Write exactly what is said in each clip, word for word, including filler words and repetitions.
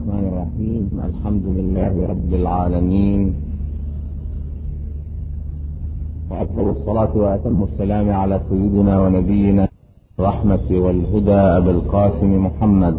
الرحمن الرحيم. الحمد لله رب العالمين، وأفضل الصلاة وأتم السلام على سيدنا ونبينا الرحمة والهدى أبي القاسم محمد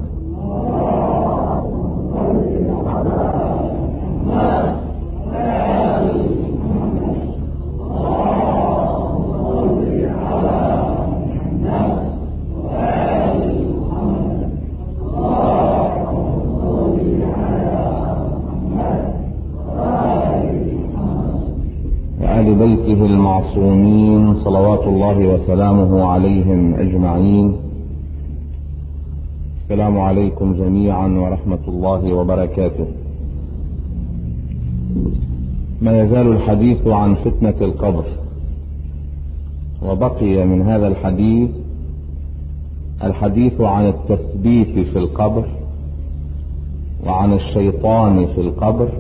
بيته المعصومين صلوات الله وسلامه عليهم أجمعين. السلام عليكم جميعا ورحمة الله وبركاته. ما يزال الحديث عن فتنة القبر، وبقي من هذا الحديث الحديث عن التثبيت في القبر، وعن الشيطان في القبر،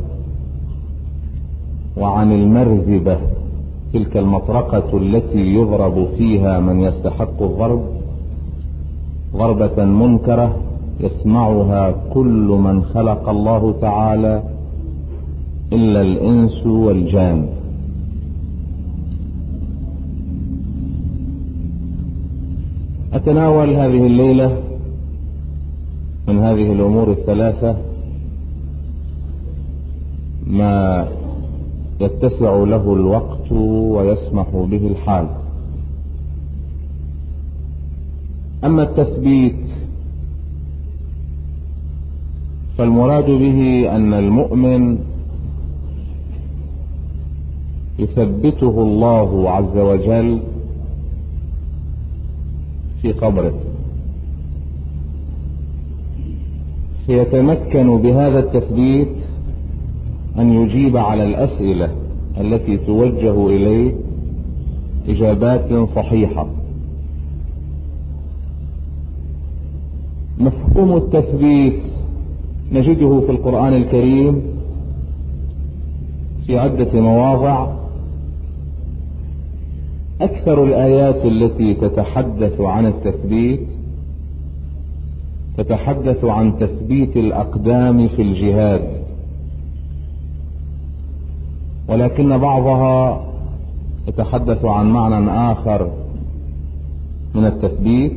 وعن المرزبة، تلك المطرقة التي يضرب فيها من يستحق الضرب ضربة منكرة يسمعها كل من خلق الله تعالى إلا الإنس والجان. أتناول هذه الليلة من هذه الأمور الثلاثة ما يتسع له الوقت ويسمح به الحال. أما التثبيت فالمراد به أن المؤمن يثبته الله عز وجل في قبره، فيتمكن بهذا التثبيت أن يجيب على الأسئلة التي توجه إليه إجابات صحيحة. مفهوم التثبيت نجده في القرآن الكريم في عدة مواضع. أكثر الآيات التي تتحدث عن التثبيت تتحدث عن تثبيت الأقدام في الجهاد، ولكن بعضها يتحدث عن معنى آخر من التثبيت.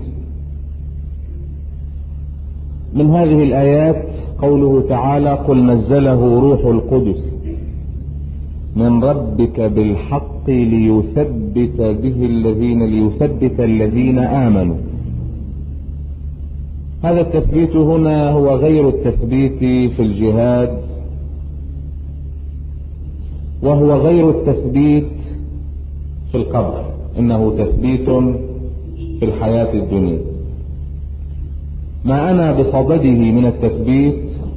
من هذه الآيات قوله تعالى: قل نزله روح القدس من ربك بالحق ليثبت به الذين ليثبت الذين آمنوا. هذا التثبيت هنا هو غير التثبيت في الجهاد، وهو غير التثبيت في القبر، إنه تثبيت في الحياة الدنيا. ما أنا بصدده من التثبيت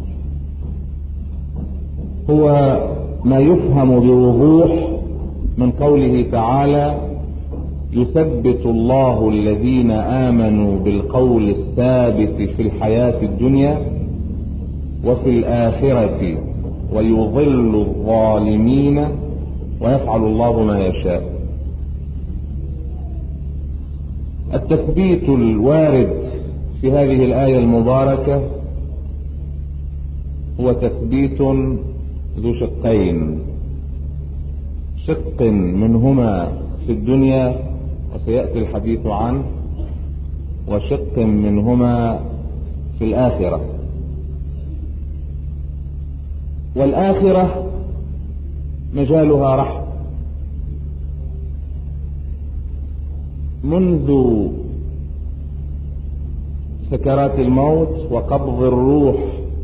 هو ما يفهم بوضوح من قوله تعالى: يثبت الله الذين آمنوا بالقول الثابت في الحياة الدنيا وفي الآخرة ويضل الظالمين ويفعل الله ما يشاء. التثبيت الوارد في هذه الآية المباركة هو تثبيت ذو شقين: شق منهما في الدنيا وسيأتي الحديث عنه، وشق منهما في الآخرة. والآخرة مجالها رحم. منذ سكرات الموت وقبض الروح،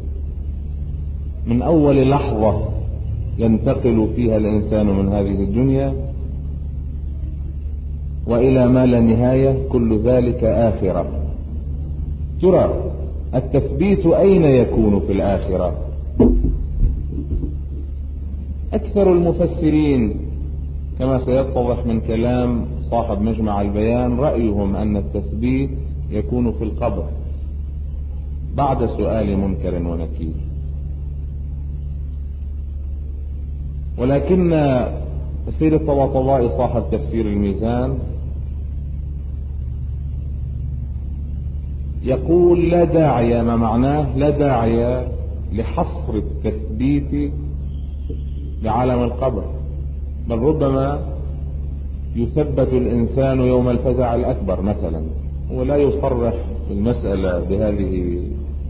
من أول لحظة ينتقل فيها الإنسان من هذه الدنيا وإلى ما لا نهاية، كل ذلك آخرة. ترى التثبيت أين يكون في الآخرة؟ أكثر المفسرين كما سيتضح من كلام صاحب مجمع البيان رأيهم أن التثبيت يكون في القبر بعد سؤال منكر ونكير. ولكن تفسير الطباطبائي صاحب تفسير الميزان يقول لا داعي، ما معناه لا داعي لحصر التثبيت بعالم القبر، بل ربما يثبت الإنسان يوم الفزع الأكبر مثلا، ولا يصرح في المسألة بهذه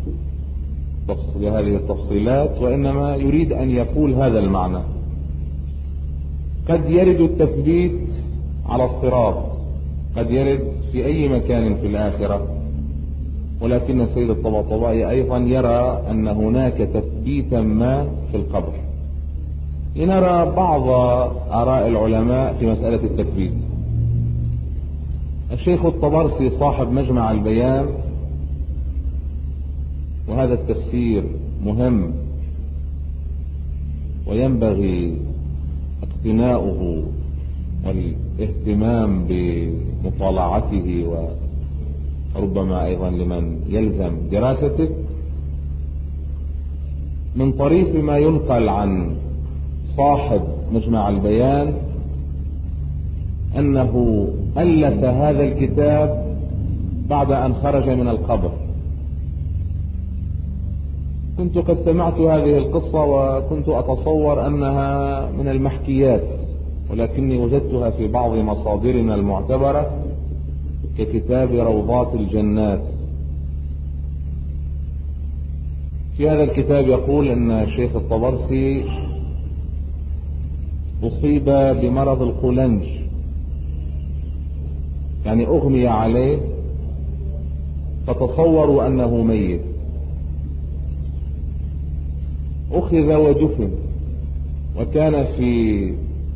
بهذه التفصيلات، وإنما يريد أن يقول هذا المعنى. قد يرد التثبيت على الصراط، قد يرد في أي مكان في الآخرة، ولكن السيد الطباطبائي أيضا يرى أن هناك تثبيتا ما في القبر. لنرى بعض آراء العلماء في مسألة التثبيت. الشيخ الطبرسي صاحب مجمع البيان، وهذا التفسير مهم وينبغي اقتناؤه والاهتمام بمطالعته، وربما أيضا لمن يلزم دراسته، من طريق ما ينقل عن صاحب مجمع البيان أنه ألف هذا الكتاب بعد أن خرج من القبر. كنت قد سمعت هذه القصة وكنت أتصور أنها من المحكيات، ولكني وجدتها في بعض مصادرنا المعتبرة ككتاب روضات الجنات. في هذا الكتاب يقول أن الشيخ الطبرسي أصيب بمرض القولنج، يعني أغمي عليه فتصوروا أنه ميت، أخذ ودفن، وكان في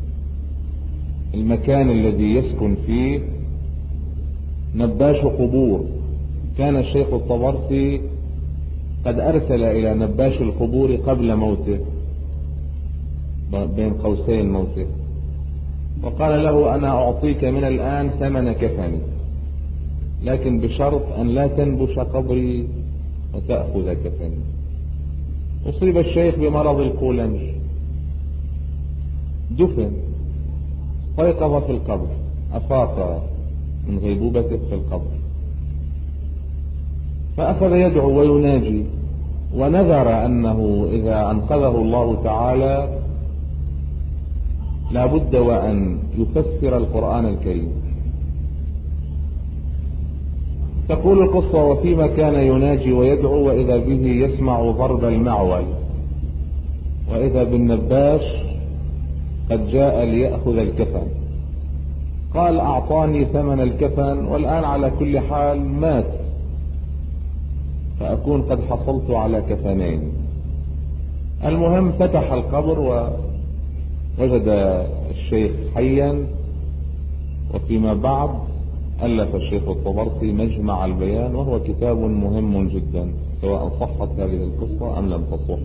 المكان الذي يسكن فيه نباش قبور. كان الشيخ الطبرسي قد أرسل إلى نباش القبور قبل موته، بين قوسين موته، وقال له أنا أعطيك من الآن ثمن كفني، لكن بشرط أن لا تنبش قبري وتأخذ كفني. أصيب الشيخ بمرض القولنج، دفن، استيقظ في القبر، أفاق من غيبوبته في القبر، فأخذ يدعو ويناجي، ونذر أنه إذا أنقذه الله تعالى لا بد وأن يفسر القرآن الكريم. تقول القصة: وفيما كان يناجي ويدعو وإذا به يسمع ضرب المعول، وإذا بالنباش قد جاء ليأخذ الكفن. قال: أعطاني ثمن الكفن والآن على كل حال مات، فأكون قد حصلت على كفنين. المهم فتح القبر ووجد الشيخ حيا. وفيما بعد ألف الشيخ الطبرسي مجمع البيان، وهو كتاب مهم جدا سواء صحت هذه القصة أم لم تصح.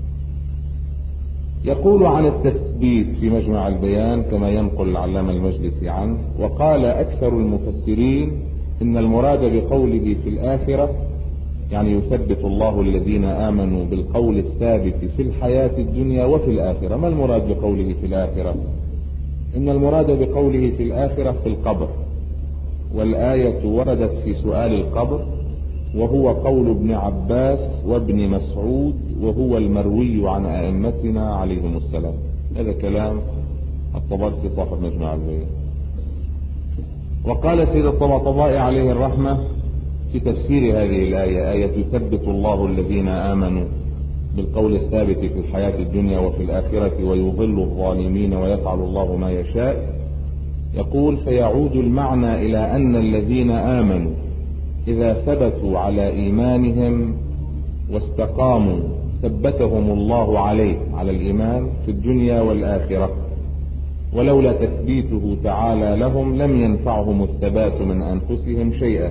يقول عن التثبيت في مجمع البيان كما ينقل العلامة المجلسي عنه: وقال أكثر المفسرين إن المراد بقوله في الآخرة يعني يثبت الله الذين آمنوا بالقول الثابت في الحياة الدنيا وفي الآخرة. ما المراد بقوله في الآخرة؟ إن المراد بقوله في الآخرة في القبر، والآية وردت في سؤال القبر، وهو قول ابن عباس وابن مسعود، وهو المروي عن أئمتنا عليهم السلام. هذا كلام الطبرسي صاحب مجمع البيان. وقال سيد الطباطبائي عليه الرحمة في تفسير هذه الآية، آية يثبت الله الذين آمنوا بالقول الثابت في الحياة الدنيا وفي الآخرة ويضل الظالمين ويفعل الله ما يشاء، يقول: فيعود المعنى إلى أن الذين آمنوا إذا ثبتوا على إيمانهم واستقاموا ثبتهم الله عليه على الإيمان في الدنيا والآخرة، ولولا تثبيته تعالى لهم لم ينفعهم الثبات من أنفسهم شيئا.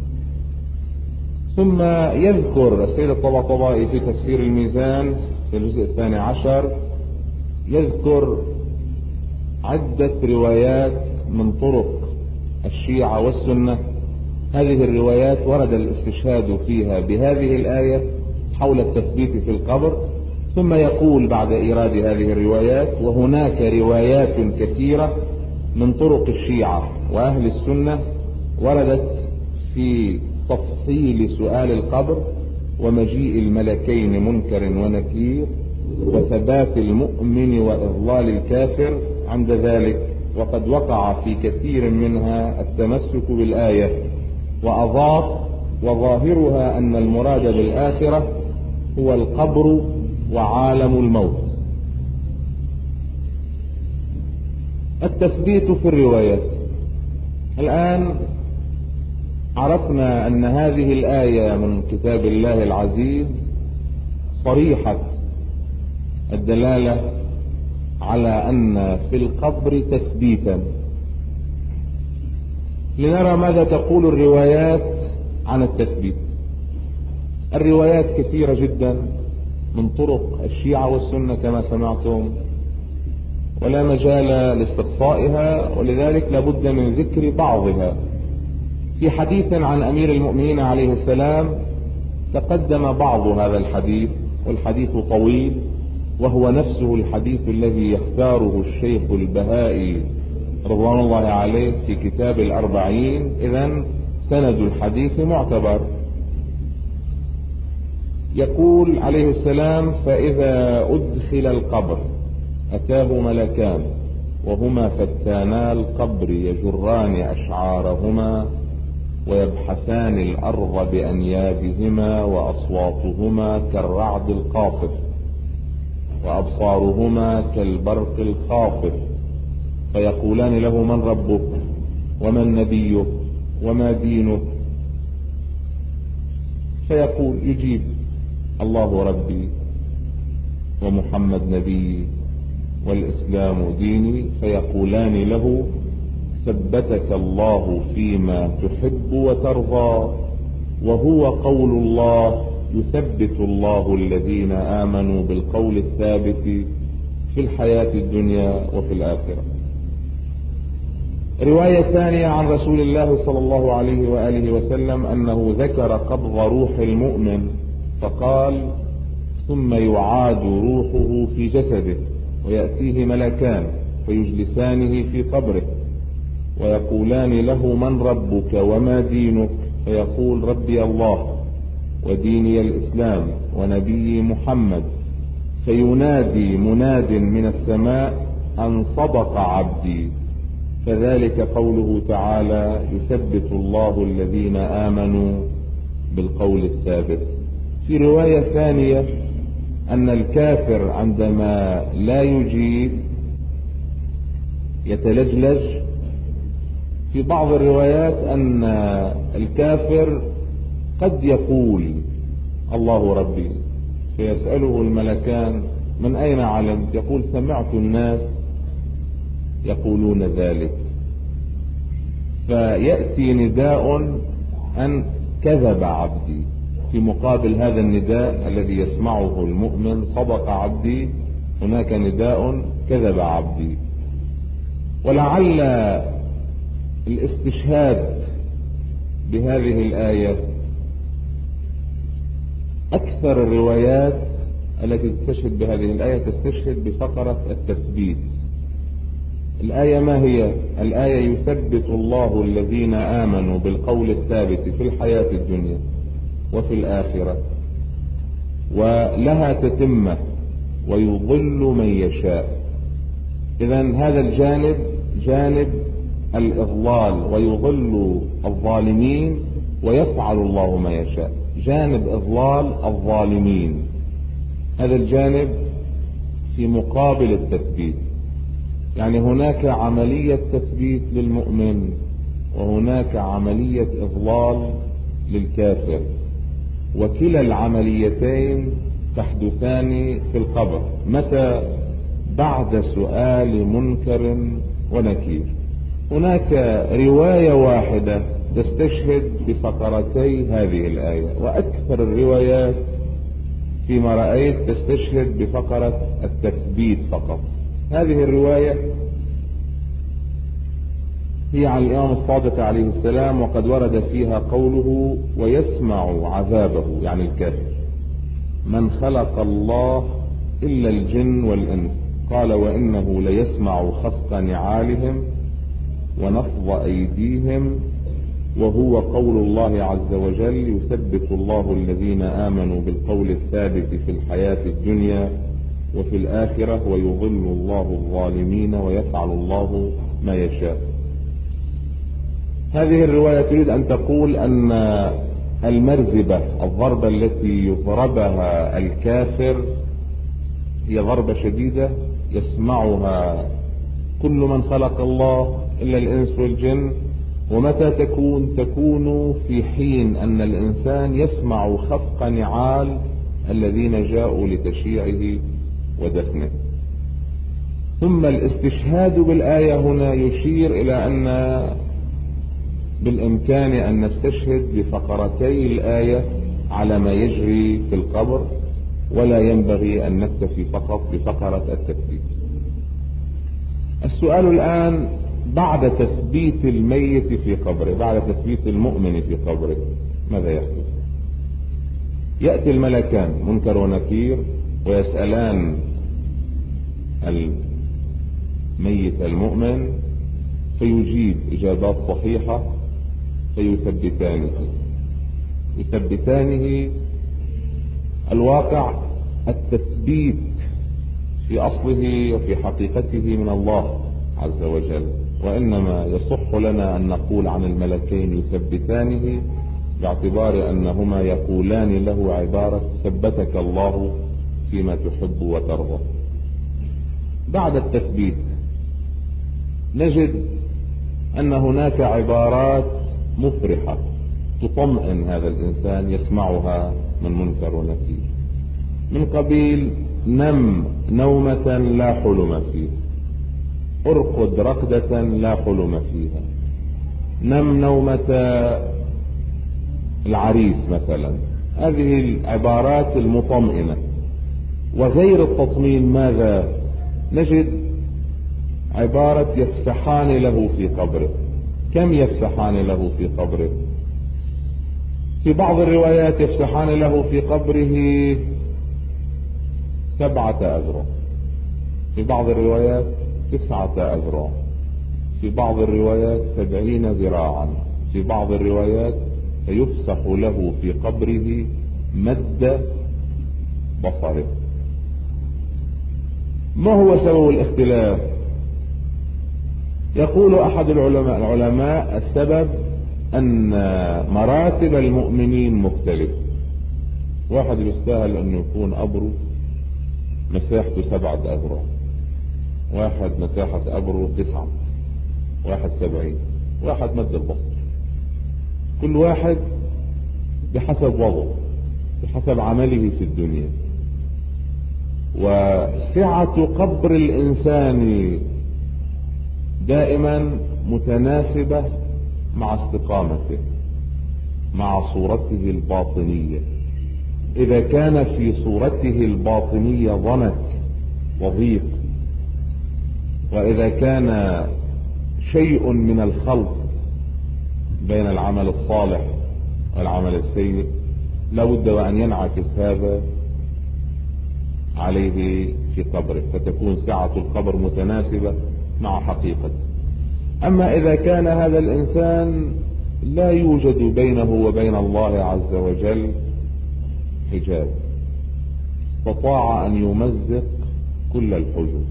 ثم يذكر السيد الطباطبائي في تفسير الميزان في الجزء الثاني عشر، يذكر عدة روايات من طرق الشيعة والسنة. هذه الروايات ورد الاستشهاد فيها بهذه الآية حول التثبيت في القبر، ثم يقول بعد إيراد هذه الروايات: وهناك روايات كثيرة من طرق الشيعة وأهل السنة وردت في تفصيل سؤال القبر ومجيء الملكين منكر ونكير وثبات المؤمن وإضلال الكافر عند ذلك. وقد وقع في كثير منها التمسك بالآية وأضاف وظاهرها أن المراد بالآخرة هو القبر وعالم الموت. التثبيت في الروايات. الآن عرفنا أن هذه الآية من كتاب الله العزيز صريحة الدلالة على أن في القبر تثبيتا. لنرى ماذا تقول الروايات عن التثبيت. الروايات كثيرة جدا من طرق الشيعة والسنة كما سمعتم، ولا مجال لاستقصائها، ولذلك لابد من ذكر بعضها. في حديث عن أمير المؤمنين عليه السلام تقدم بعض هذا الحديث، والحديث طويل، وهو نفسه الحديث الذي يختاره الشيخ البهائي رضوان الله عليه في كتاب الأربعين. إذن سند الحديث معتبر. يقول عليه السلام: فإذا أدخل القبر أتاه ملكان وهما فتانا القبر يجران أشعارهما ويبحثان الأرض بأنيابهما وأصواتهما كالرعد القاصف وأبصارهما كالبرق الخاطف، فيقولان له: من ربك ومن نبيك وما دينك؟ فيقول يجيب: الله ربي ومحمد نبي والإسلام ديني. فيقولان له: ثبتك الله فيما تحب وترضى، وهو قول الله يثبت الله الذين آمنوا بالقول الثابت في الحياة الدنيا وفي الآخرة. رواية ثانية عن رسول الله صلى الله عليه وآله وسلم أنه ذكر قبض روح المؤمن فقال: ثم يعاد روحه في جسده ويأتيه ملكان فيجلسانه في قبره ويقولان له: من ربك وما دينك؟ فيقول: ربي الله وديني الإسلام ونبي محمد. فينادي مناد من السماء: أن صدق عبدي. فذلك قوله تعالى: يثبت الله الذين آمنوا بالقول الثابت. في رواية ثانية أن الكافر عندما لا يجيب يتلجلج. في بعض الروايات أن الكافر قد يقول: الله ربي. فيسأله الملكان: من أين علمت؟ يقول: سمعت الناس يقولون ذلك. فيأتي نداء: أن كذب عبدي، في مقابل هذا النداء الذي يسمعه المؤمن: صدق عبدي، هناك نداء: كذب عبدي. ولعل الاستشهاد بهذه الآية أكثر الروايات التي تستشهد بهذه الآية تستشهد بفقرة التثبيت. الآية ما هي؟ الآية: يثبت الله الذين آمنوا بالقول الثابت في الحياة الدنيا وفي الآخرة، ولها تتمة: ويضل من يشاء. إذن هذا الجانب جانب الإضلال، ويضل الظالمين ويفعل الله ما يشاء. جانب إضلال الظالمين، هذا الجانب في مقابل التثبيت. يعني هناك عملية تثبيت للمؤمن وهناك عملية إضلال للكافر، وكلا العمليتين تحدثان في القبر. متى؟ بعد سؤال منكر ونكير. هناك رواية واحدة تستشهد بفقرتي هذه الآية، وأكثر الروايات فيما رأيت تستشهد بفقرة التثبيت فقط. هذه الرواية هي عن الإمام الصادق عليه السلام، وقد ورد فيها قوله: ويسمع عذابه، يعني الكافر، من خلق الله إلا الجن والإنس. قال: وإنه ليسمع خفق نعالهم ونفض أيديهم وهو قول الله عز وجل: يثبت الله الذين آمنوا بالقول الثابت في الحياة الدنيا وفي الآخرة ويضل الله الظالمين ويفعل الله ما يشاء. هذه الرواية تريد أن تقول أن المرزبة، الضربة التي يضربها الكافر، هي ضربة شديدة يسمعها كل من خلق الله إلا الإنس والجن. ومتى تكون؟ تكون في حين أن الإنسان يسمع خفق نعال الذين جاءوا لتشييعه ودفنه. ثم الاستشهاد بالآية هنا يشير إلى أن بالإمكان أن نستشهد بفقرتي الآية على ما يجري في القبر، ولا ينبغي أن نكتفي فقط بفقرة التثبيت. السؤال الآن: بعد تثبيت الميت في قبره، بعد تثبيت المؤمن في قبره، ماذا يحدث؟ يأتي الملكان منكر ونكير ويسألان الميت المؤمن فيجيب إجابات صحيحة فيثبتانه يثبتانه الواقع التثبيت في أصله وفي حقيقته من الله عز وجل، وإنما يصح لنا أن نقول عن الملكين يثبتانه باعتبار أنهما يقولان له عبارة: ثبتك الله فيما تحب وترضى. بعد التثبيت نجد أن هناك عبارات مفرحة تطمئن هذا الإنسان يسمعها من منكر ونكير، من قبيل: نم نومة لا حلم فيها، ارقد رقدة لا حلم فيها. نم نومة العريس مثلا. هذه العبارات المطمئنة. وغير التطمين ماذا نجد؟ عبارة: يفسحان له في قبره. كم يفسحان له في قبره؟ في بعض الروايات يفسحان له في قبره سبعة أذرع، في بعض الروايات تسعة أذرع، في بعض الروايات سبعين ذراعا، في بعض الروايات فيفسح له في قبره مد بصره. ما هو سبب الاختلاف؟ يقول أحد العلماء العلماء السبب أن مراتب المؤمنين مختلفة. واحد يستاهل أن يكون قبره مساحته سبعة أذرع، واحد مساحة قبره تسعة، واحد سبعين، واحد مد البصر. كل واحد بحسب وضعه، بحسب عمله في الدنيا. وسعة قبر الإنسان دائما متناسبة مع استقامته، مع صورته الباطنية. إذا كان في صورته الباطنية ضنك وضيق، وإذا كان شيء من الخلط بين العمل الصالح والعمل السيء، لابد وأن ينعكس هذا عليه في قبره، فتكون سعة القبر متناسبة مع حقيقته. أما إذا كان هذا الإنسان لا يوجد بينه وبين الله عز وجل حجاب، استطاع أن يمزق كل الحجب،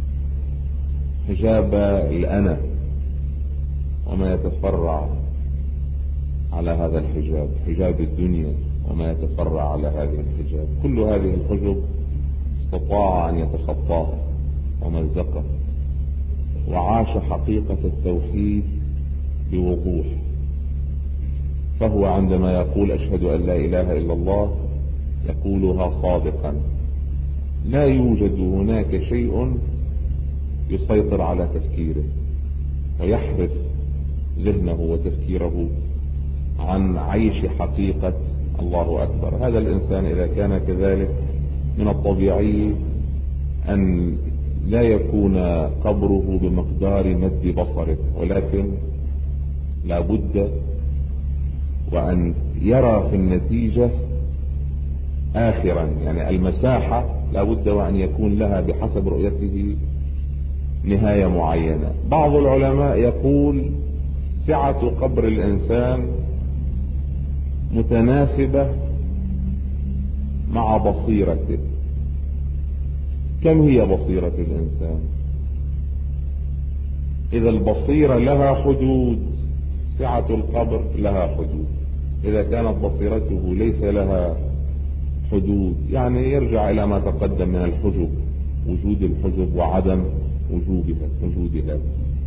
حجاب الأنا وما يتفرع على هذا الحجاب، حجاب الدنيا وما يتفرع على هذه الحجاب، كل هذه الحجب استطاع أن يتخطاها ومزقها، وعاش حقيقة التوحيد بوضوح. فهو عندما يقول أشهد أن لا إله إلا الله يقولها صادقا، لا يوجد هناك شيء يسيطر على تفكيره ويحرف ذهنه وتفكيره عن عيش حقيقة الله أكبر. هذا الإنسان إذا كان كذلك من الطبيعي أن لا يكون قبره بمقدار مد بصره، ولكن لا بد وأن يرى في النتيجة آخرا، يعني المساحة لا بد وأن يكون لها بحسب رؤيته نهاية معينة. بعض العلماء يقول سعة قبر الإنسان متناسبة مع بصيرته. كم هي بصيرة الإنسان؟ إذا البصيرة لها حدود سعة القبر لها حدود. إذا كانت بصيرته ليس لها حدود، يعني يرجع إلى ما تقدم من الحجب، وجود الحجب وعدم وجودها وجودها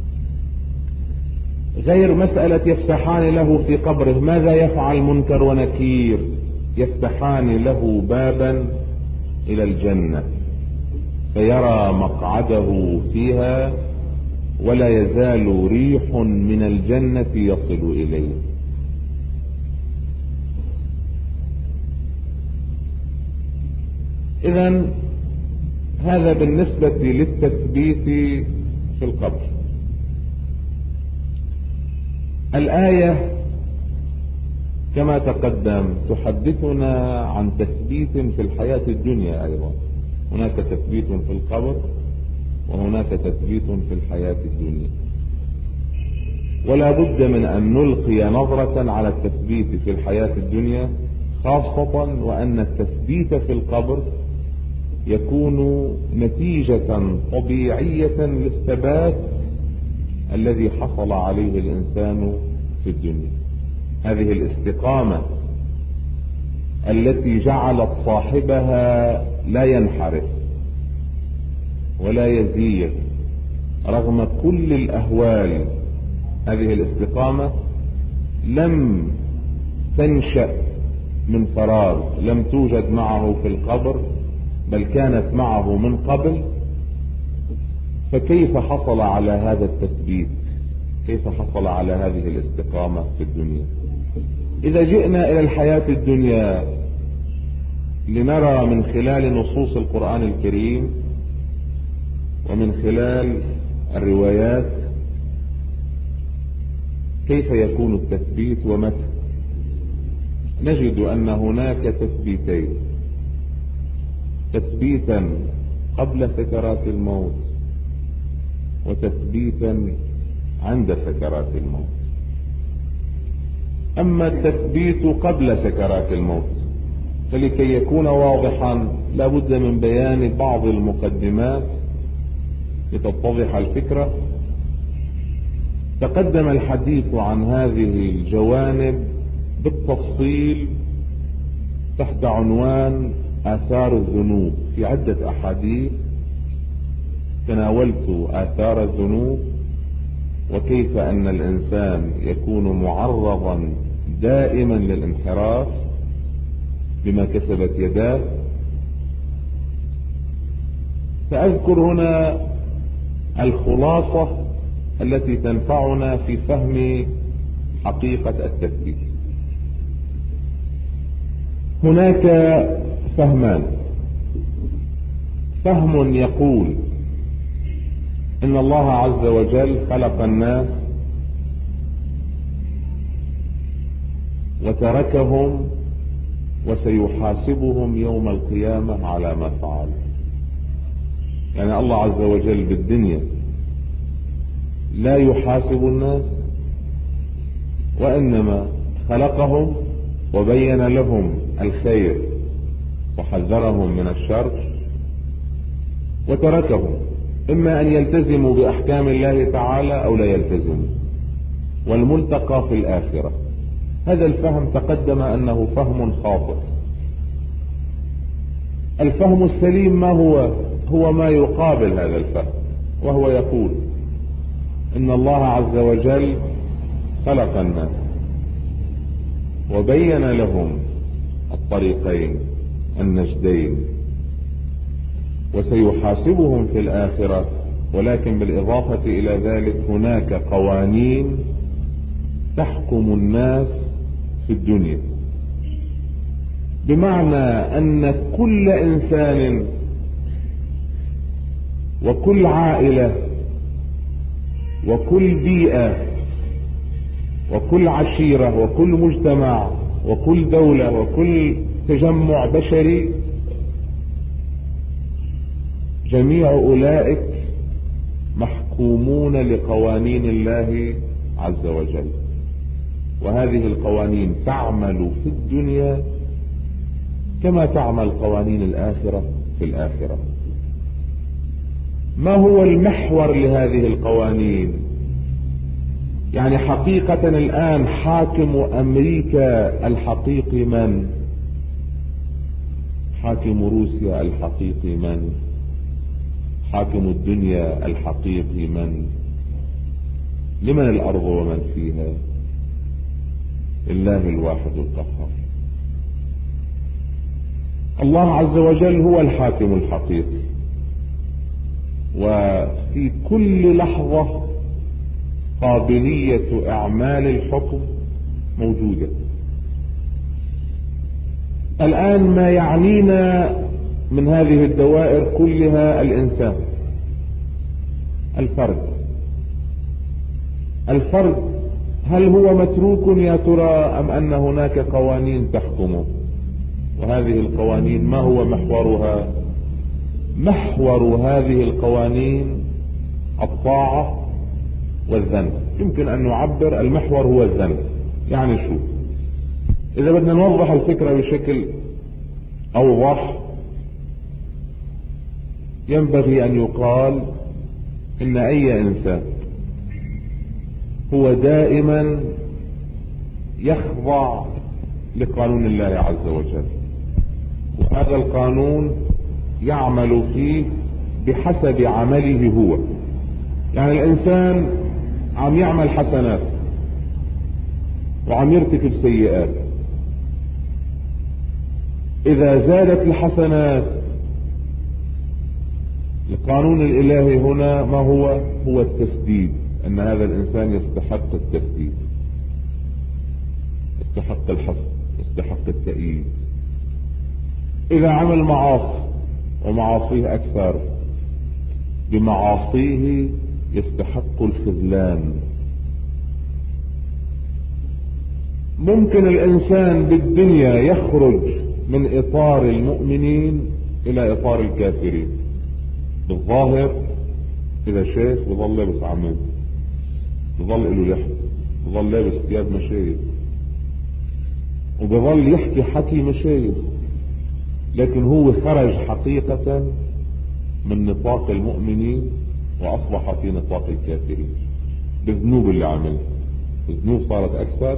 غير مسألة يفتحان له في قبره. ماذا يفعل منكر ونكير؟ يفتحان له بابا إلى الجنة فيرى مقعده فيها ولا يزال ريح من الجنة يصل إليه. إذن هذا بالنسبة للتثبيت في القبر. الآية كما تقدم تحدثنا عن تثبيت في الحياة الدنيا أيضا. هناك تثبيت في القبر وهناك تثبيت في الحياة الدنيا، ولا بد من أن نلقي نظرة على التثبيت في الحياة الدنيا، خاصة وأن التثبيت في القبر يكون نتيجة طبيعية للثبات الذي حصل عليه الإنسان في الدنيا. هذه الاستقامة التي جعلت صاحبها لا ينحرف ولا يزيغ رغم كل الأهوال، هذه الاستقامة لم تنشأ من فراغ، لم توجد معه في القبر، بل كانت معه من قبل. فكيف حصل على هذا التثبيت؟ كيف حصل على هذه الاستقامة في الدنيا؟ إذا جئنا إلى الحياة الدنيا لنرى من خلال نصوص القرآن الكريم ومن خلال الروايات كيف يكون التثبيت ومتى، نجد أن هناك تثبيتين: تثبيتا قبل سكرات الموت وتثبيتا عند سكرات الموت. أما التثبيت قبل سكرات الموت فلكي يكون واضحا لا بد من بيان بعض المقدمات لتتضح الفكرة. تقدم الحديث عن هذه الجوانب بالتفصيل تحت عنوان آثار الذنوب. في عدة أحاديث تناولت آثار الذنوب وكيف أن الإنسان يكون معرضا دائما للانحراف بما كسبت يداه. سأذكر هنا الخلاصة التي تنفعنا في فهم حقيقة التثبيت. هناك فهمان: فهم يقول إن الله عز وجل خلق الناس وتركهم وسيحاسبهم يوم القيامة على ما فعلوا. يعني الله عز وجل بالدنيا لا يحاسب الناس، وإنما خلقهم وبين لهم الخير وحذرهم من الشر، وتركهم إما أن يلتزموا بأحكام الله تعالى أو لا يلتزموا، والملتقى في الآخرة. هذا الفهم تقدم أنه فهم خاطئ. الفهم السليم ما هو؟ هو ما يقابل هذا الفهم، وهو يقول إن الله عز وجل خلق الناس وبين لهم الطريقين النجدين وسيحاسبهم في الآخرة، ولكن بالإضافة إلى ذلك هناك قوانين تحكم الناس في الدنيا، بمعنى أن كل إنسان وكل عائلة وكل بيئة وكل عشيرة وكل مجتمع وكل دولة وكل تجمع بشري، جميع أولئك محكومون لقوانين الله عز وجل، وهذه القوانين تعمل في الدنيا كما تعمل قوانين الآخرة في الآخرة. ما هو المحور لهذه القوانين؟ يعني حقيقة الآن حاكم أمريكا الحقيقي من؟ حاكم روسيا الحقيقي من؟ حاكم الدنيا الحقيقي من؟ لمن الأرض ومن فيها؟ الله الواحد القهار. الله عز وجل هو الحاكم الحقيقي، وفي كل لحظة قابلية اعمال الحكم موجودة. الان ما يعنينا من هذه الدوائر كلها الانسان، الفرد. الفرد هل هو متروك يا ترى ام ان هناك قوانين تحكمه؟ وهذه القوانين ما هو محورها؟ محور هذه القوانين الطاعة والذنب. يمكن ان نعبر المحور هو الذنب. يعني شو؟ اذا بدنا نوضح الفكرة بشكل اوضح، ينبغي ان يقال ان اي انسان هو دائما يخضع لقانون الله عز وجل، وهذا القانون يعمل فيه بحسب عمله هو. يعني الانسان عم يعمل حسنات وعم يرتكب سيئات، اذا زادت الحسنات القانون الالهي هنا ما هو؟ هو التسديد، ان هذا الانسان يستحق التسديد، يستحق الحفظ، يستحق التأييد. اذا عمل معاصي ومعاصيه اكثر، بمعاصيه يستحق الخذلان. ممكن الانسان بالدنيا يخرج من اطار المؤمنين الى اطار الكافرين. بالظاهر اذا شيخ بظل لابس عمود، بظل له لحية، بظل لابس ثياب مشايخ، وبظل يحكي حكي مشايخ، لكن هو خرج حقيقة من نطاق المؤمنين واصبح في نطاق الكافرين بالذنوب اللي عملها. الذنوب صارت اكثر،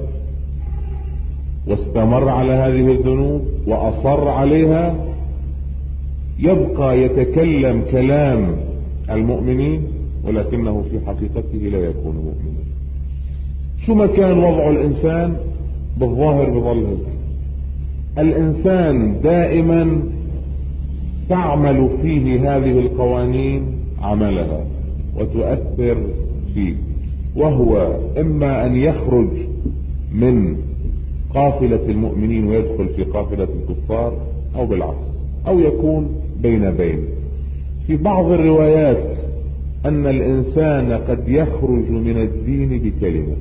واستمر على هذه الذنوب واصر عليها، يبقى يتكلم كلام المؤمنين ولكنه في حقيقته لا يكون مؤمنا. شو ما كان وضع الانسان بالظاهر بظل هيك. الانسان دائما تعمل فيه هذه القوانين عملها وتؤثر فيه، وهو اما ان يخرج من قافلة المؤمنين ويدخل في قافلة الكفار، او بالعكس، او يكون بين بين. في بعض الروايات ان الانسان قد يخرج من الدين بكلمة.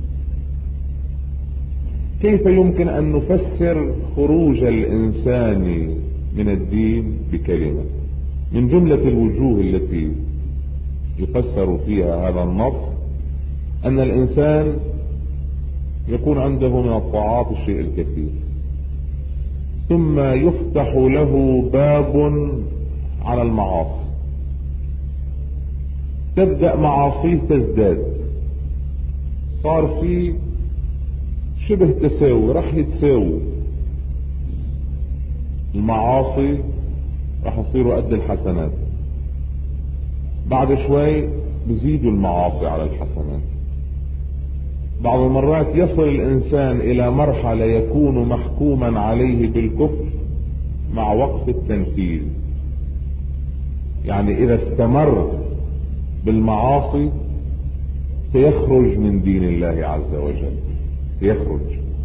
كيف يمكن ان نفسر خروج الانسان من الدين بكلمة؟ من جملة الوجوه التي يفسر فيها هذا النص ان الانسان يكون عنده من الطاعات الشيء الكثير، ثم يفتح له باب على المعاصي، تبدأ معاصيه تزداد، صار في شبه تساوي، راح يتساوي المعاصي، راح يصيروا قد الحسنات. بعد شوي بزيدوا المعاصي على الحسنات. بعض المرات يصل الانسان الى مرحلة يكون محكوما عليه بالكفر مع وقف التنفيذ. يعني اذا استمر بالمعاصي سيخرج من دين الله عز وجل، سيخرج.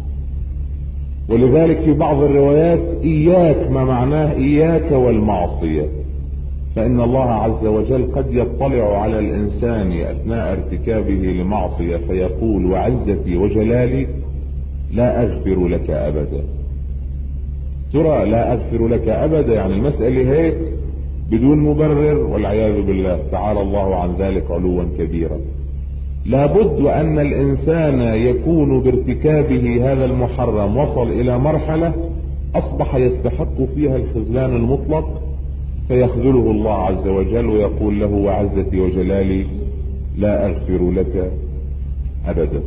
ولذلك في بعض الروايات اياك، ما معناه اياك والمعصية، فان الله عز وجل قد يطلع على الانسان اثناء ارتكابه لمعصية فيقول وعزتي وجلالي لا اغفر لك ابدا. ترى لا اغفر لك ابدا، يعني المسألة هيك بدون مبرر، والعياذ بالله، تعالى الله عن ذلك علوا كبيرا. لابد وأن الإنسان يكون بارتكابه هذا المحرم وصل إلى مرحلة أصبح يستحق فيها الخذلان المطلق، فيخذله الله عز وجل ويقول له وعزتي وجلالي لا أغفر لك أبدا.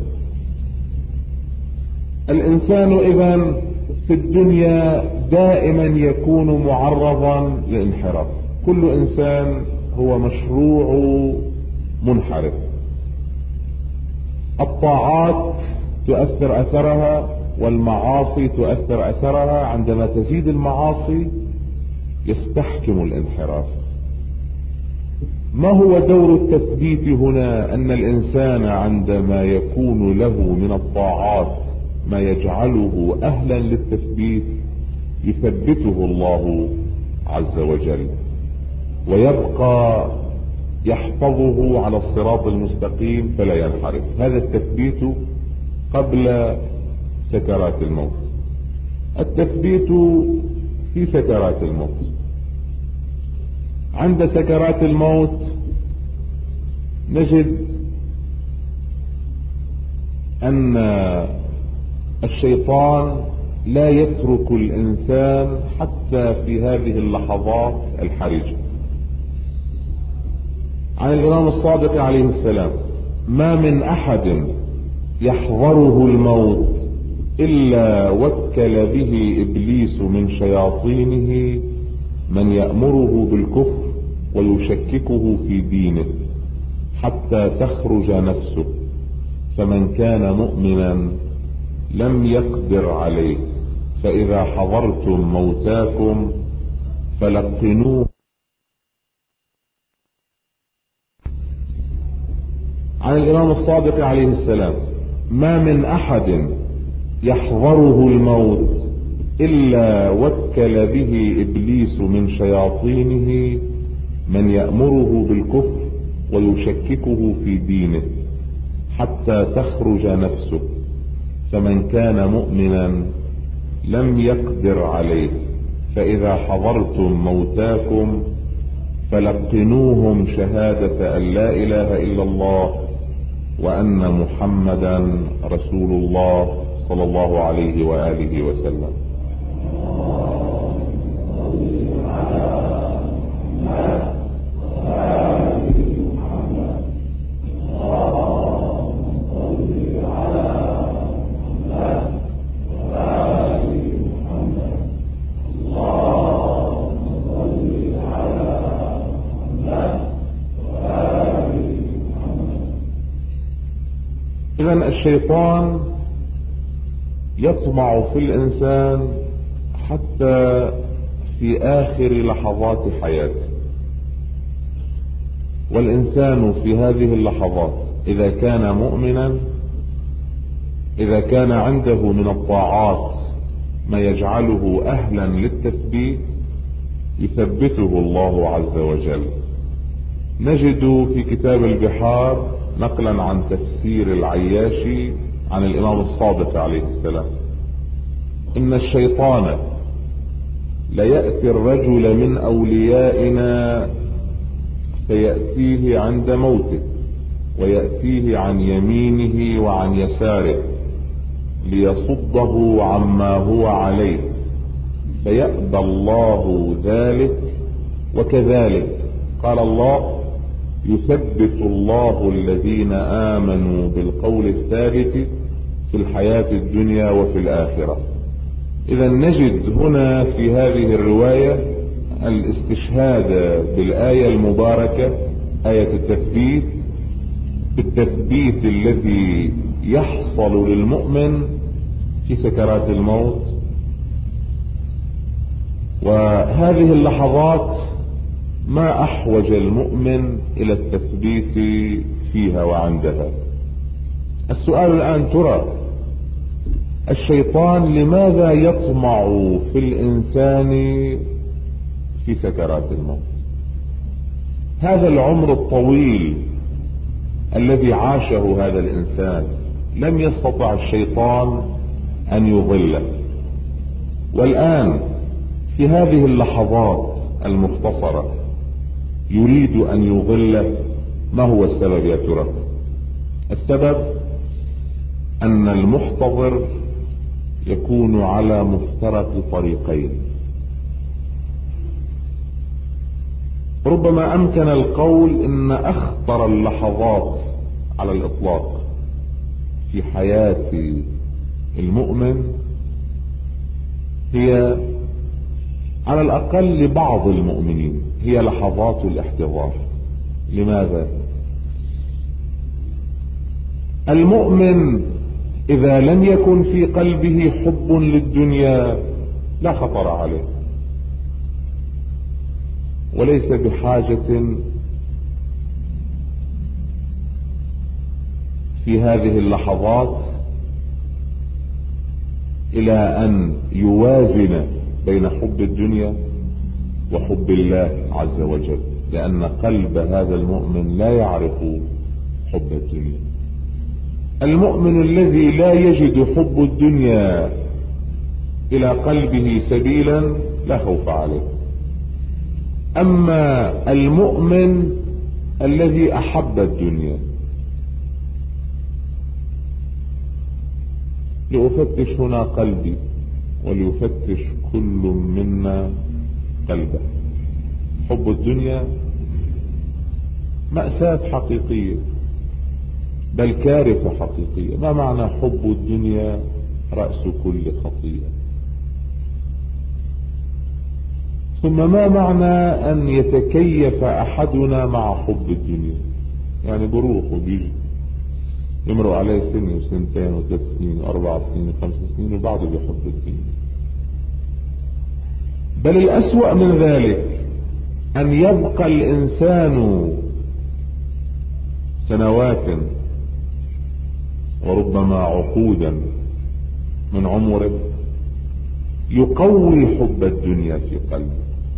الإنسان إذن في الدنيا دائما يكون معرضا للانحراف. كل إنسان هو مشروع منحرف. الطاعات تؤثر أثرها والمعاصي تؤثر أثرها. عندما تزيد المعاصي يستحكم الانحراف. ما هو دور التثبيت هنا؟ أن الإنسان عندما يكون له من الطاعات ما يجعله أهلا للتثبيت يثبته الله عز وجل ويبقى يحفظه على الصراط المستقيم فلا ينحرف. هذا التثبيت قبل سكرات الموت. التثبيت في سكرات الموت. عند سكرات الموت نجد أن الشيطان لا يترك الإنسان حتى في هذه اللحظات الحرجة. عن الإمام الصادق عليه السلام: ما من أحد يحضره الموت إلا وكل به إبليس من شياطينه من يأمره بالكفر ويشككه في دينه حتى تخرج نفسه، فمن كان مؤمنا لم يقدر عليه، فإذا حضرتم موتاكم فلقنوه. عن الإمام الصادق عليه السلام: ما من أحد يحضره الموت إلا وكل به إبليس من شياطينه من يأمره بالكفر ويشككه في دينه حتى تخرج نفسه، فمن كان مؤمنا لم يقدر عليه، فإذا حضرتم موتاكم فلقنوهم شهادة أن لا إله إلا الله وأن محمدا رسول الله صلى الله عليه وآله وسلم. إذن الشيطان يطمع في الإنسان حتى في آخر لحظات حياته، والإنسان في هذه اللحظات إذا كان مؤمنا، إذا كان عنده من الطاعات ما يجعله أهلا للتثبيت يثبته الله عز وجل. نجد في كتاب البحار نقلا عن تفسير العياشي عن الإمام الصادق عليه السلام: إن الشيطان ليأتي الرجل من أوليائنا فيأتيه عند موته ويأتيه عن يمينه وعن يساره ليصده عما هو عليه، فيأبى الله ذلك، وكذلك قال الله: يثبت الله الذين آمنوا بالقول الثابت في الحياة الدنيا وفي الآخرة. إذا نجد هنا في هذه الرواية الاستشهاد بالآية المباركة، آية التثبيت، بالتثبيت الذي يحصل للمؤمن في سكرات الموت. وهذه اللحظات ما أحوج المؤمن إلى التثبيت فيها وعندها. السؤال الآن: ترى الشيطان لماذا يطمع في الإنسان في سكرات الموت؟ هذا العمر الطويل الذي عاشه هذا الإنسان لم يستطع الشيطان أن يضله، والآن في هذه اللحظات المختصرة يريد أن يضله. ما هو السبب يا ترى؟ السبب أن المحتضر يكون على مفترق طريقين. ربما أمكن القول إن أخطر اللحظات على الإطلاق في حياة المؤمن هي على الأقل لبعض المؤمنين هي لحظات الاحتضار. لماذا؟ المؤمن إذا لم يكن في قلبه حب للدنيا لا خطر عليه، وليس بحاجة في هذه اللحظات إلى أن يوازن بين حب الدنيا وحب الله عز وجل، لأن قلب هذا المؤمن لا يعرف حب الدنيا. المؤمن الذي لا يجد حب الدنيا إلى قلبه سبيلا لا خوف عليه. أما المؤمن الذي أحب الدنيا، لأفتش هنا قلبي وليفتش كل منا قلبه. حب الدنيا مأساة حقيقية، بل كارثة حقيقية. ما معنى حب الدنيا رأس كل خطيئة؟ ثم ما معنى أن يتكيف أحدنا مع حب الدنيا؟ يعني بروح وبيجي يمرق عليه سنة وسنتين وثلاث سنين وأربع سنين وخمس سنين وبعده بيحب الدنيا. بل الأسوأ من ذلك أن يبقى الإنسان سنوات وربما عقودا من عمره يقوي حب الدنيا في قلبه.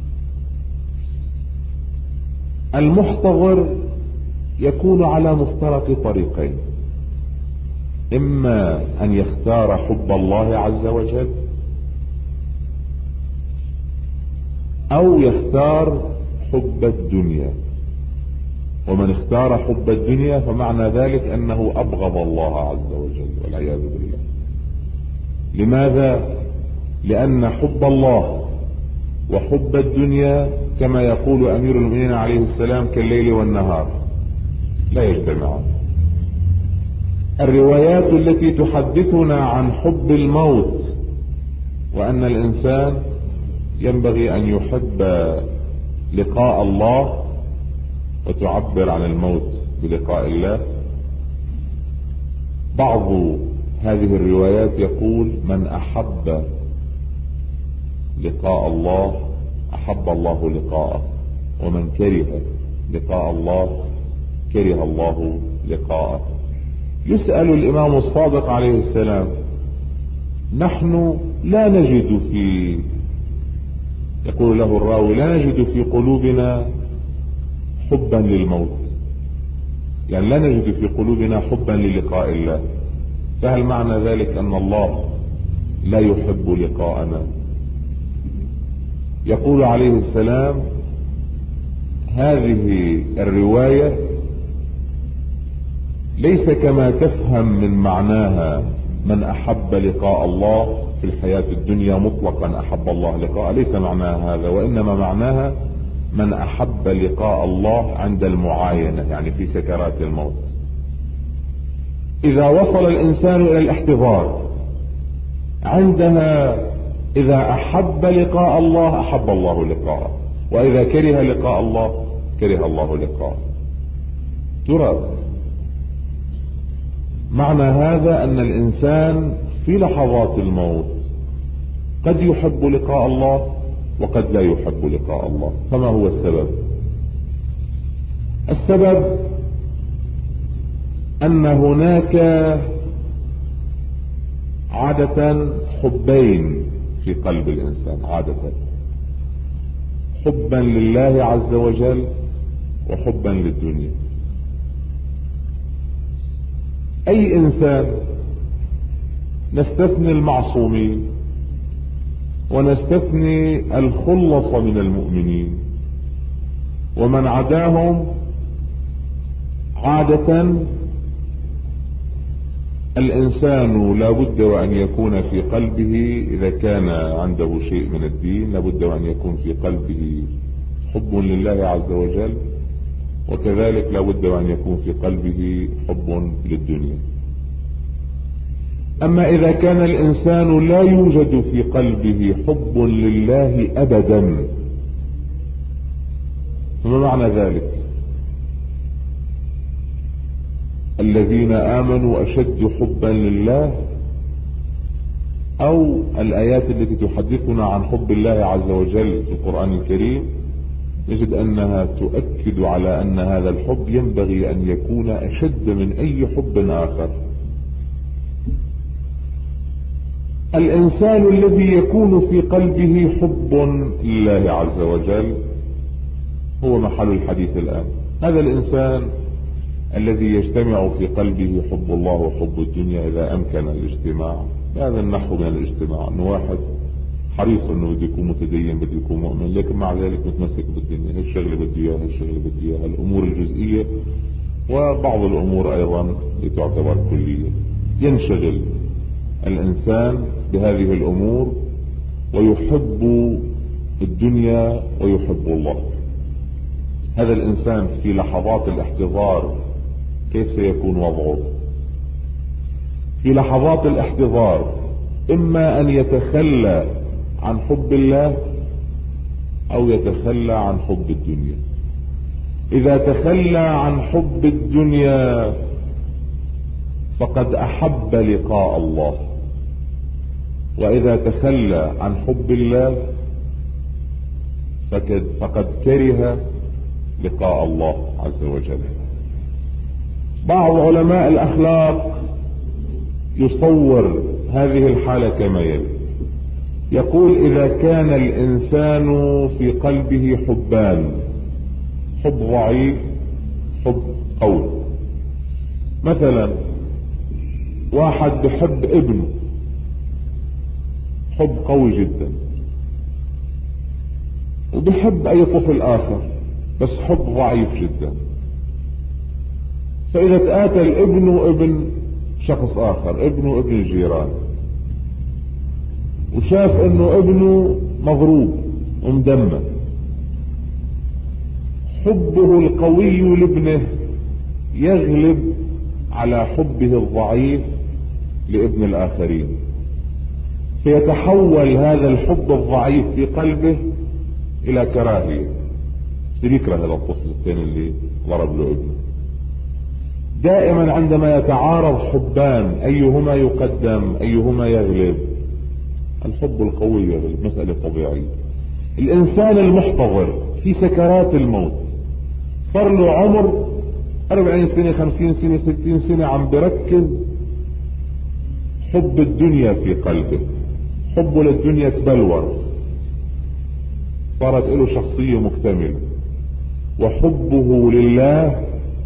المحتضر يكون على مفترق طريقين: إما أن يختار حب الله عز وجل، أو يختار حب الدنيا. ومن اختار حب الدنيا فمعنى ذلك أنه أبغض الله عز وجل والعياذ بالله. لماذا؟ لأن حب الله وحب الدنيا كما يقول أمير المؤمنين عليه السلام كالليل والنهار لا يجتمعان. الروايات التي تحدثنا عن حب الموت وأن الإنسان ينبغي أن يحب لقاء الله وتعبر عن الموت بلقاء الله، بعض هذه الروايات يقول: من أحب لقاء الله أحب الله لقاءه، ومن كره لقاء الله كره الله لقاءه. يسأل الإمام الصادق عليه السلام: نحن لا نجد في يقول له الراوي لا نجد في قلوبنا حبا للموت، يعني لا نجد في قلوبنا حبا للقاء الله، فهل معنى ذلك أن الله لا يحب لقاءنا؟ يقول عليه السلام: هذه الرواية ليس كما تفهم من معناها من أحب لقاء الله في الحياة الدنيا مطلقا أحب الله لقاء، ليس معناها هذا، وإنما معناها من أحب لقاء الله عند المعاينة، يعني في سكرات الموت. إذا وصل الإنسان إلى الاحتضار عندها إذا أحب لقاء الله أحب الله لقاءه، وإذا كره لقاء الله كره الله لقاءه. ترى معنى هذا أن الإنسان في لحظات الموت قد يحب لقاء الله وقد لا يحب لقاء الله. فما هو السبب؟ السبب أن هناك عادة حبين في قلب الإنسان، عادة حبا لله عز وجل وحبا للدنيا. أي إنسان، نستثني المعصومين ونستثني الخلص من المؤمنين، ومن عداهم عادة الإنسان لابد وأن يكون في قلبه، إذا كان عنده شيء من الدين لابد وأن يكون في قلبه حب لله عز وجل، وكذلك لابد وأن يكون في قلبه حب للدنيا. أما إذا كان الإنسان لا يوجد في قلبه حب لله أبدا، فما معنى ذلك؟ الذين آمنوا أشد حبا لله، أو الآيات التي تحدثنا عن حب الله عز وجل في القرآن الكريم نجد أنها تؤكد على أن هذا الحب ينبغي أن يكون أشد من أي حب آخر. الإنسان الذي يكون في قلبه حب لله عز وجل هو محل الحديث الآن. هذا الإنسان الذي يجتمع في قلبه حب الله وحب الدنيا، إذا أمكن الاجتماع بهذا النحو من الاجتماع، أنه واحد حريص أنه بده يكون متدين، بده يكون مؤمن، لكن مع ذلك متمسك بالدنيا، هالشغلة بده إياها، هالشغلة بده إياها، الأمور الجزئية وبعض الأمور أيضا تعتبر كلية. ينشغل الإنسان بهذه الأمور ويحب الدنيا ويحب الله. هذا الإنسان في لحظات الاحتضار كيف سيكون وضعه؟ في لحظات الاحتضار إما أن يتخلى عن حب الله أو يتخلى عن حب الدنيا. إذا تخلى عن حب الدنيا فقد أحب لقاء الله، وإذا تخلى عن حب الله فقد, فقد كره لقاء الله عز وجل. بعض علماء الأخلاق يصور هذه الحالة كما يلي، يقول إذا كان الإنسان في قلبه حبان، حب ضعيف حب قوي. مثلا واحد بحب ابنه حب قوي جدا، وبحب أي طفل آخر بس حب ضعيف جدا، فإذا تقاتل ابنه ابن شخص آخر، ابنه ابن الجيران، وشاف انه ابنه مضروب ومدمر، حبه القوي لابنه يغلب على حبه الضعيف لابن الآخرين، فيتحول هذا الحب الضعيف في قلبه إلى كراهية، يكره هذا الطفل الثاني اللي ضرب له ابنه. دائما عندما يتعارض حبان أيهما يقدم أيهما يغلب؟ الحب القوي يغلب، مسألة طبيعية. الإنسان المحتضر في سكرات الموت صار له عمر أربعين سنة خمسين سنة ستين سنة عم بركز حب الدنيا في قلبه، حبه للدنيا تبلور، صارت له شخصية مكتملة، وحبه لله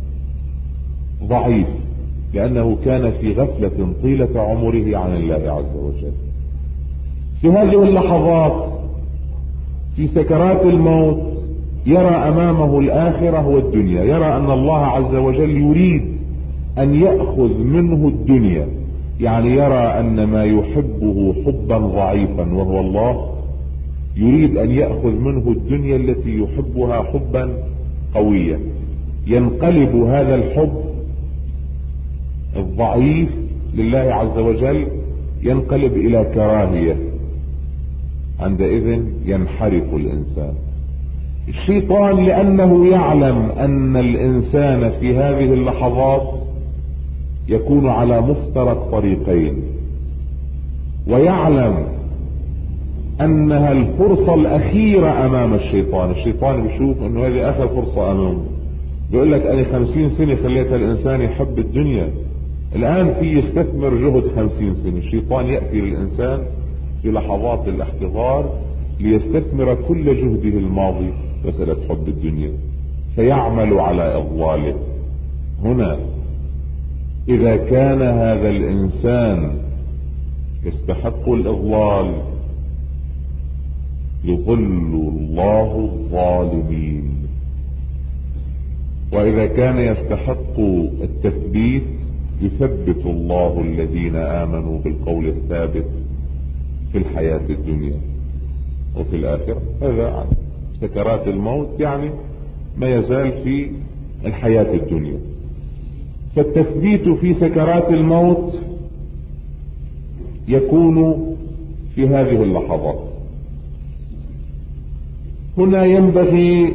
ضعيف لأنه كان في غفلة طيلة عمره عن الله عز وجل. في هذه اللحظات في سكرات الموت يرى أمامه الآخرة والدنيا، يرى أن الله عز وجل يريد أن يأخذ منه الدنيا، يعني يرى أن ما يحبه حبا ضعيفا وهو الله يريد أن يأخذ منه الدنيا التي يحبها حبا قويا. ينقلب هذا الحب الضعيف لله عز وجل ينقلب إلى كراهية، عندئذ ينحرف الإنسان. الشيطان لأنه يعلم أن الإنسان في هذه اللحظات يكون على مفترق طريقين، ويعلم أنها الفرصة الأخيرة أمام الشيطان. الشيطان بيشوف أنه هذه آخر فرصة أمامه، بيقول لك أنا خمسين سنة خليت الإنسان يحب الدنيا، الآن في يستثمر جهد خمسين سنة. الشيطان يأتي للإنسان في لحظات الاحتضار ليستثمر كل جهده الماضي مسألة حب الدنيا، فيعمل على إضلاله. هنا إذا كان هذا الإنسان يستحق الإضلال يضل الله الظالمين، وإذا كان يستحق التثبيت يثبت الله الذين آمنوا بالقول الثابت في الحياة الدنيا وفي الآخرة. هذا سكرات الموت يعني ما يزال في الحياة الدنيا. فالتثبيت في سكرات الموت يكون في هذه اللحظات. هنا ينبغي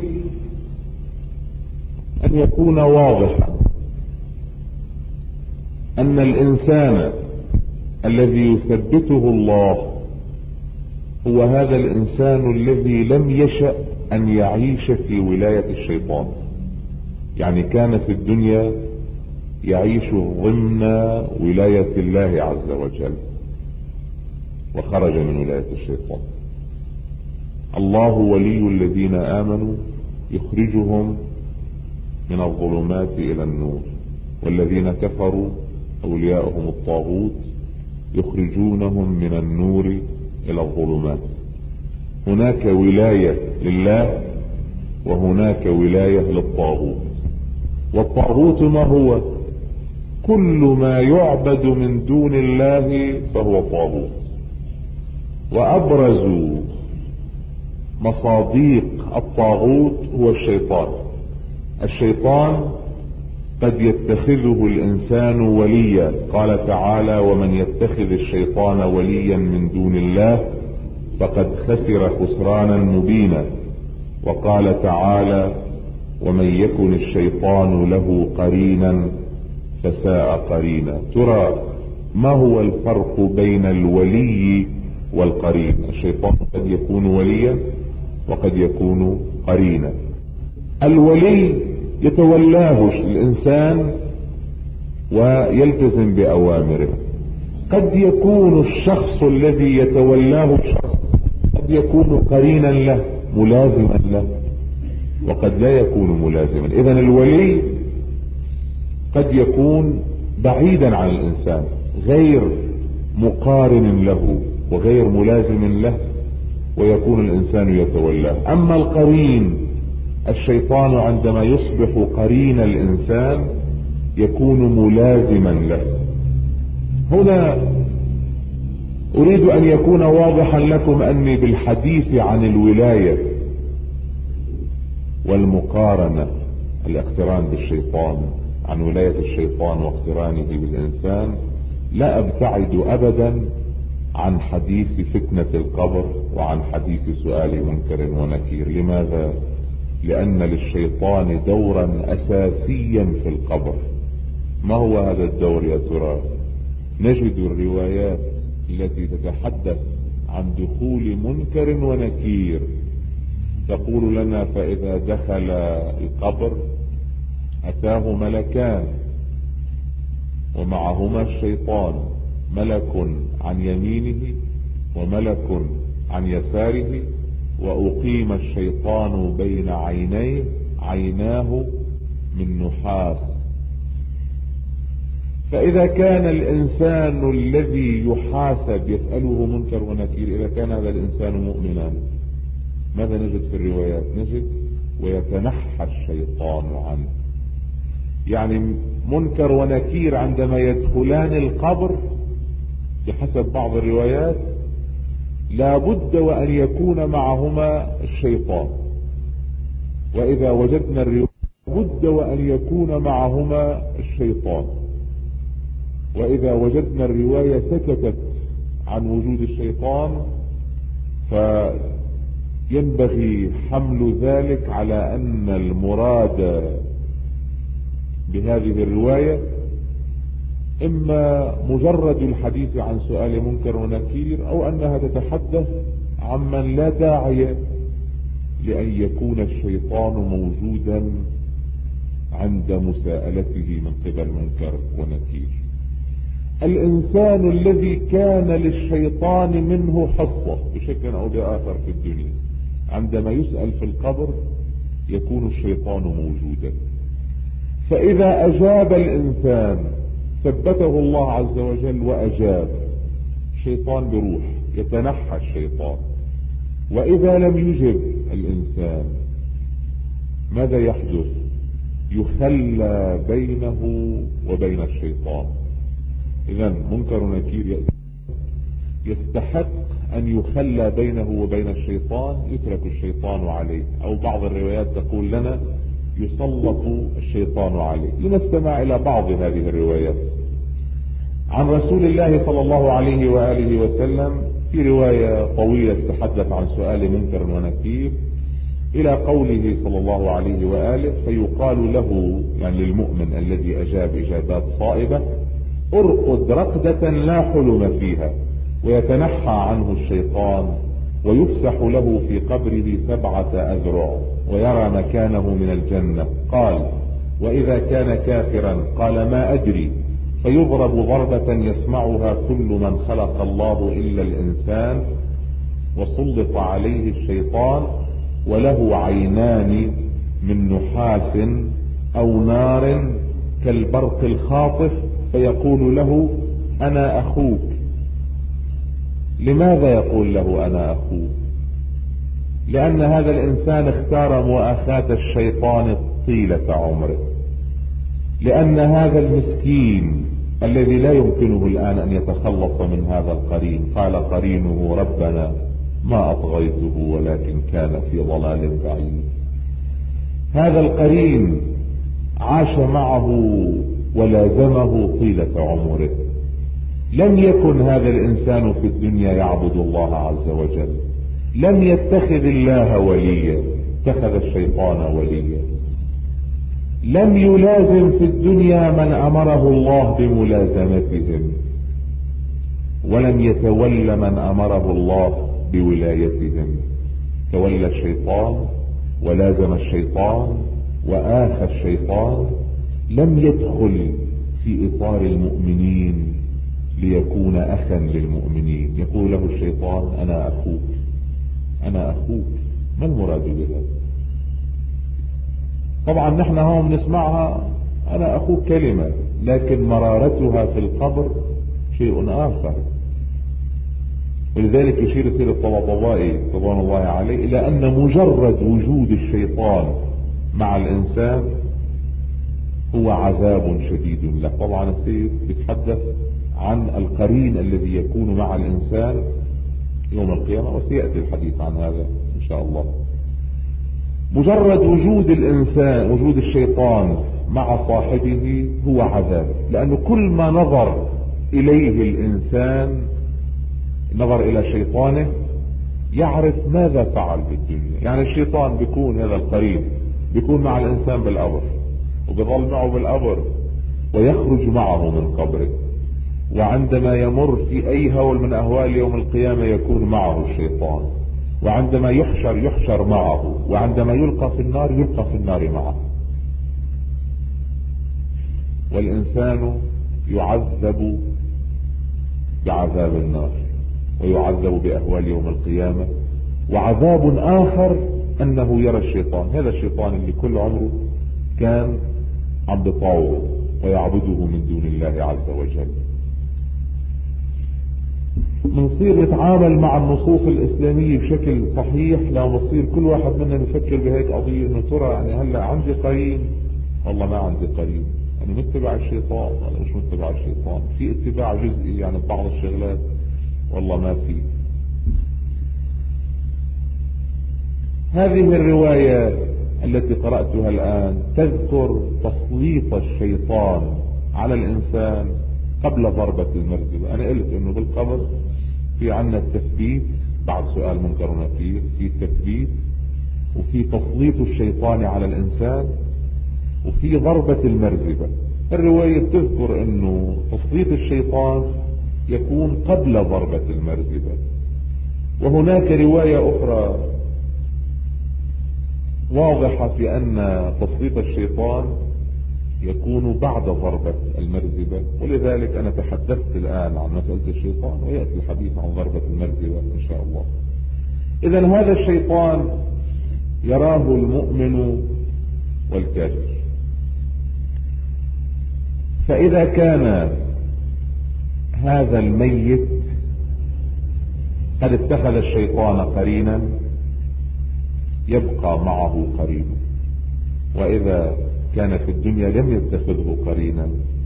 أن يكون واضحا أن الإنسان الذي يثبته الله هو هذا الإنسان الذي لم يشأ أن يعيش في ولاية الشيطان، يعني كان في الدنيا يعيش ضمن ولاية الله عز وجل وخرج من ولاية الشيطان. الله ولي الذين آمنوا يخرجهم من الظلمات إلى النور، والذين كفروا أولياؤهم الطاغوت يخرجونهم من النور إلى الظلمات. هناك ولاية لله وهناك ولاية للطاغوت. والطاغوت ما هو؟ كل ما يعبد من دون الله فهو طاغوت. وأبرز مصاديق الطاغوت هو الشيطان. الشيطان قد يتخذه الإنسان وليا، قال تعالى: ومن يتخذ الشيطان وليا من دون الله فقد خسر خسرانا مبينا. وقال تعالى: ومن يكن الشيطان له قرينا فساء قرينا. ترى ما هو الفرق بين الولي والقرين؟ الشيطان قد يكون وليا وقد يكون قرينا. الولي يتولاه الإنسان ويلتزم بأوامره. قد يكون الشخص الذي يتولاه الشخص قد يكون قرينا له ملازما له، وقد لا يكون ملازما. إذن الولي قد يكون بعيدا عن الإنسان، غير مقارن له وغير ملازم له، ويكون الإنسان يتولاه. أما القرين الشيطان عندما يصبح قرين الإنسان يكون ملازما له. هنا أريد أن يكون واضحا لكم أني بالحديث عن الولاية والمقارنة، الاقتران بالشيطان، عن ولاية الشيطان واقترانه بالإنسان، لا أبتعد أبدا عن حديث فتنة القبر وعن حديث سؤال منكر ونكير. لماذا؟ لأن للشيطان دورا أساسيا في القبر. ما هو هذا الدور يا ترى؟ نجد الروايات التي تتحدث عن دخول منكر ونكير تقول لنا: فإذا دخل القبر أتاه ملكان ومعهما الشيطان، ملك عن يمينه وملك عن يساره، وأقيم الشيطان بين عينيه، عيناه من نحاس. فإذا كان الإنسان الذي يحاسب يسأله منكر ونكير، إذا كان هذا الإنسان مؤمنا، ماذا نجد في الروايات؟ نجد ويتنحى الشيطان عنه. يعني منكر ونكير عندما يدخلان القبر بحسب بعض الروايات لا بد وأن يكون معهما الشيطان، وإذا وجدنا الرواية بد وأن يكون معهما الشيطان، وإذا وجدنا الرواية سكتت عن وجود الشيطان فينبغي حمل ذلك على أن المراد بهذه الرواية إما مجرد الحديث عن سؤال منكر ونكير، أو أنها تتحدث عمن لا داعي لأن يكون الشيطان موجودا عند مساءلته من قبل منكر ونكير. الإنسان الذي كان للشيطان منه حصة بشكل أو بآخر في الدنيا، عندما يسأل في القبر يكون الشيطان موجودا. فإذا أجاب الإنسان ثبته الله عز وجل وأجاب، الشيطان بروح يتنحى الشيطان. وإذا لم يجب الإنسان ماذا يحدث؟ يخلى بينه وبين الشيطان. إذن منكر ونكير يستحق أن يخلى بينه وبين الشيطان، يترك الشيطان عليه، أو بعض الروايات تقول لنا يسلط الشيطان عليه. لنستمع إلى بعض هذه الروايات. عن رسول الله صلى الله عليه وآله وسلم في رواية طويلة تتحدث عن سؤال منكر ونكير إلى قوله صلى الله عليه وآله: فيقال له، يعني للمؤمن الذي أجاب إجابات صائبة: ارقد رقدة لا حلم فيها، ويتنحى عنه الشيطان ويفسح له في قبره سبعة أذرع ويرى مكانه من الجنة. قال: وإذا كان كافرا؟ قال: ما أدري. فيضرب ضربة يسمعها كل من خلق الله إلا الإنسان، وسلط عليه الشيطان، وله عينان من نحاس أو نار كالبرق الخاطف، فيقول له: أنا أخوك. لماذا يقول له أنا أخوك؟ لأن هذا الإنسان اختار مؤاخاة الشيطان طيلة عمره، لأن هذا المسكين الذي لا يمكنه الآن أن يتخلص من هذا القرين، قال قرينه: ربنا ما أطغيته ولكن كان في ضلال بعيد. هذا القرين عاش معه ولازمه طيلة عمره. لم يكن هذا الإنسان في الدنيا يعبد الله عز وجل، لم يتخذ الله وليا، اتخذ الشيطان وليا. لم يلازم في الدنيا من أمره الله بملازمتهم، ولم يتولى من أمره الله بولايتهم. تولى الشيطان ولازم الشيطان وآخى الشيطان. لم يدخل في إطار المؤمنين ليكون أخا للمؤمنين. يقول له الشيطان: أنا أخوك، أنا أخوك. ما المراد بها؟ طبعا نحن هم نسمعها أنا أخوك كلمة، لكن مرارتها في القبر شيء آخر. ولذلك يشير سيد الطباطبائي رضوان الله عليه إلى أن مجرد وجود الشيطان مع الإنسان هو عذاب شديد له. طبعا السيد بيتحدث عن القرين الذي يكون مع الإنسان يوم القيامة، وسيأتي الحديث عن هذا إن شاء الله. مجرد وجود الإنسان، وجود الشيطان مع صاحبه هو عذاب، لأنه كل ما نظر إليه الإنسان، نظر إلى شيطانه، يعرف ماذا فعل بالدنيا. يعني الشيطان بيكون، هذا القرين بيكون مع الإنسان بالقبر، وبيظل معه بالقبر، ويخرج معه من قبره، وعندما يمر في أي هول من أهوال يوم القيامة يكون معه الشيطان، وعندما يحشر يحشر معه، وعندما يلقى في النار يلقى في النار معه. والإنسان يعذب بعذاب النار، ويعذب بأهوال يوم القيامة. وعذاب آخر أنه يرى الشيطان، هذا الشيطان اللي كل عمره كان عم بيطاوعه ويعبده من دون الله عز وجل. بنصير نتعامل مع النصوص الإسلامية بشكل صحيح لما بصير كل واحد منا يفكر بهيك قضية، انه ترى يعني هلا عندي قرين، والله ما عندي قرين، انا متبع الشيطان ولا مش متبع الشيطان، في اتباع جزئي يعني بعض الشغلات، والله ما في. هذه الرواية التي قرأتها الآن تذكر تسليط الشيطان على الإنسان قبل ضربة المرزبة. أنا قلت إنه بالقبر في عنا التثبيت بعد سؤال منكر ونكير، في تثبيت، وفي تسليط الشيطان على الإنسان، وفي ضربة المرزبة. الرواية تذكر إنه تسليط الشيطان يكون قبل ضربة المرزبة، وهناك رواية أخرى واضحة في أن تسليط الشيطان يكون بعد ضربة المرزبة. ولذلك أنا تحدثت الآن عن مسألة الشيطان، ويأتي الحديث عن ضربة المرزبة إن شاء الله. إذن هذا الشيطان يراه المؤمن والكافر. فإذا كان هذا الميت قد اتخذ الشيطان قرينا يبقى معه قرينه، وإذا كان في الدنيا لم يتخذه قرينا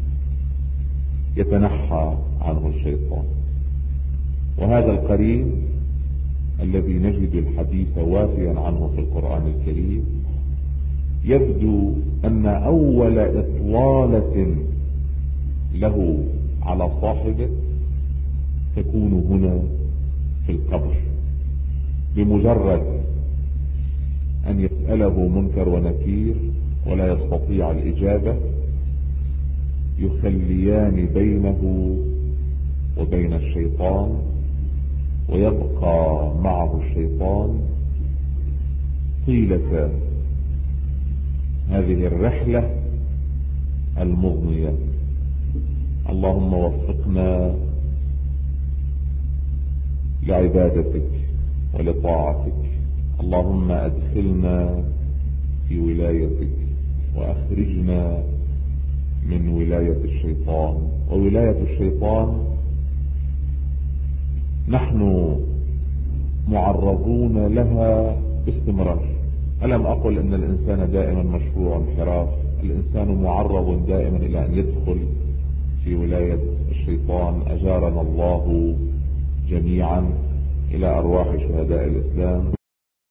يتنحى عنه الشيطان. وهذا القرين الذي نجد الحديث وافيا عنه في القرآن الكريم يبدو أن أول إطلالة له على صاحبه تكون هنا في القبر، بمجرد أن يسأله منكر ونكير ولا يستطيع الإجابة يخليان بينه وبين الشيطان، ويبقى معه الشيطان طيلة هذه الرحلة المضنية. اللهم وفقنا لعبادتك ولطاعتك، اللهم أدخلنا في ولايتك وأخرجنا من ولاية الشيطان. وولاية الشيطان نحن معرضون لها باستمرار. ألم أقل أن الإنسان دائما مشروع انحراف؟ الإنسان معرض دائما إلى أن يدخل في ولاية الشيطان. أجارنا الله جميعا إلى أرواح شهداء الإسلام.